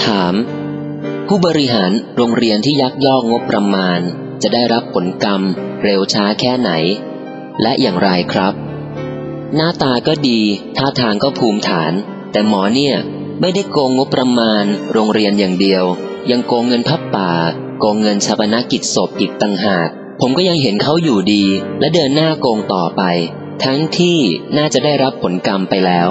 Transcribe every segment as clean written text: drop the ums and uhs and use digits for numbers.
ถามผู้บริหารโรงเรียนที่ยักยอกงบประมาณจะได้รับผลกรรมเร็วช้าแค่ไหนและอย่างไรครับหน้าตาก็ดีท่าทางก็ภูมิฐานแต่หมอเนี่ยไม่ได้โกงงบประมาณโรงเรียนอย่างเดียวยังโกงเงินผ้าป่าโกงเงินชาปนกิจศพอีกต่างหากผมก็ยังเห็นเขาอยู่ดีและเดินหน้าโกงต่อไปทั้งที่น่าจะได้รับผลกรรมไปแล้ว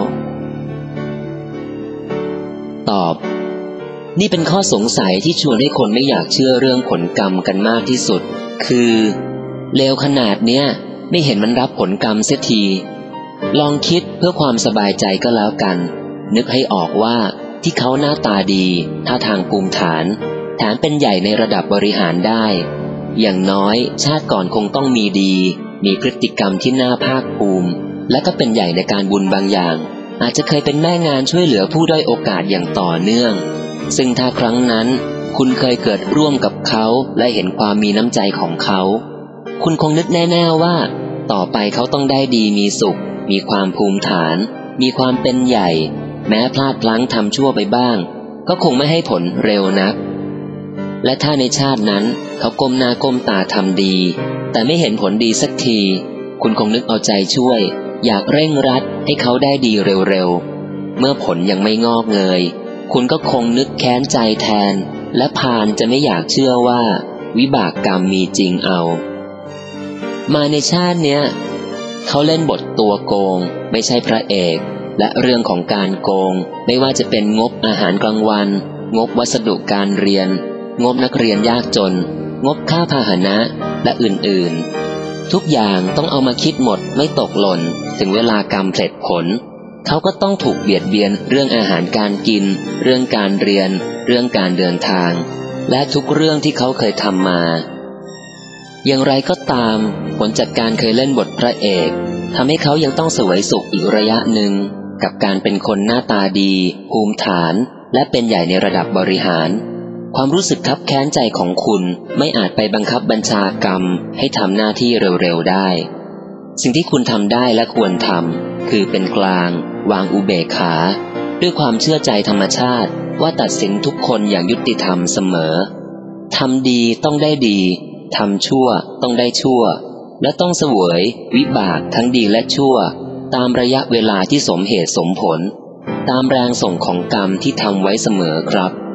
ตอบนี่เป็นข้อสงสัยที่ชวนให้คนไม่อยากเชื่อเรื่องผลกรรมกันมากที่สุดคือเลวขนาดเนี้ยไม่เห็นมันรับผลกรรมเสียทีลองคิดเพื่อความสบายใจก็แล้วกันนึกให้ออกว่าที่เขาหน้าตาดีท่าทางภูมิฐานแถมเป็นใหญ่ในระดับบริหารได้อย่างน้อยชาติก่อนคงต้องมีดีมีพฤติกรรมที่น่าภาคภูมิและก็เป็นใหญ่ในการบุญบางอย่างอาจจะเคยเป็นแม่งานช่วยเหลือผู้ด้อยโอกาสอย่างต่อเนื่องซึ่งถ้าครั้งนั้นคุณเคยเกิดร่วมกับเขาและเห็นความมีน้ำใจของเขาคุณคงนึกแน่ๆว่าต่อไปเขาต้องได้ดีมีสุขมีความภูมิฐานมีความเป็นใหญ่แม้พลาดพลั้งทำชั่วไปบ้างก็คงไม่ให้ผลเร็วนักและถ้าในชาตินั้นเขาก้มหน้าก้มตาทำดีแต่ไม่เห็นผลดีสักทีคุณคงนึกเอาใจช่วยอยากเร่งรัดให้เขาได้ดีเร็วๆเมื่อผลยังไม่งอกเงยคุณก็คงนึกแค้นใจแทนและพาลจะไม่อยากเชื่อว่าวิบากกรรมมีจริงเอามาในชาติเนี้ยเขาเล่นบทตัวโกงไม่ใช่พระเอกและเรื่องของการโกงไม่ว่าจะเป็นงบอาหารกลางวันงบวัสดุการเรียนงบนักเรียนยากจนงบค่าพาหนะและอื่นๆทุกอย่างต้องเอามาคิดหมดไม่ตกหล่นถึงเวลากรรมเผล็ดผลเขาก็ต้องถูกเบียดเบียนเรื่องอาหารการกินเรื่องการเรียนเรื่องการเดินทางและทุกเรื่องที่เขาเคยทำมาอย่างไรก็ตามผลจากการเคยเล่นบทพระเอกทำให้เขายังต้องเสวยสุขอีกระยะหนึ่งกับการเป็นคนหน้าตาดีภูมิฐานและเป็นใหญ่ในระดับบริหารความรู้สึกคับแค้นใจของคุณไม่อาจไปบังคับบัญชากรรมให้ทำหน้าที่เร็วๆได้สิ่งที่คุณทำได้และควรทำคือเป็นกลางวางอุเบกขาด้วยความเชื่อใจธรรมชาติว่าตัดสินทุกคนอย่างยุติธรรมเสมอทำดีต้องได้ดีทำชั่วต้องได้ชั่วและต้องเสวยวิบากทั้งดีและชั่วตามระยะเวลาที่สมเหตุสมผลตามแรงส่งของกรรมที่ทำไว้เสมอครับ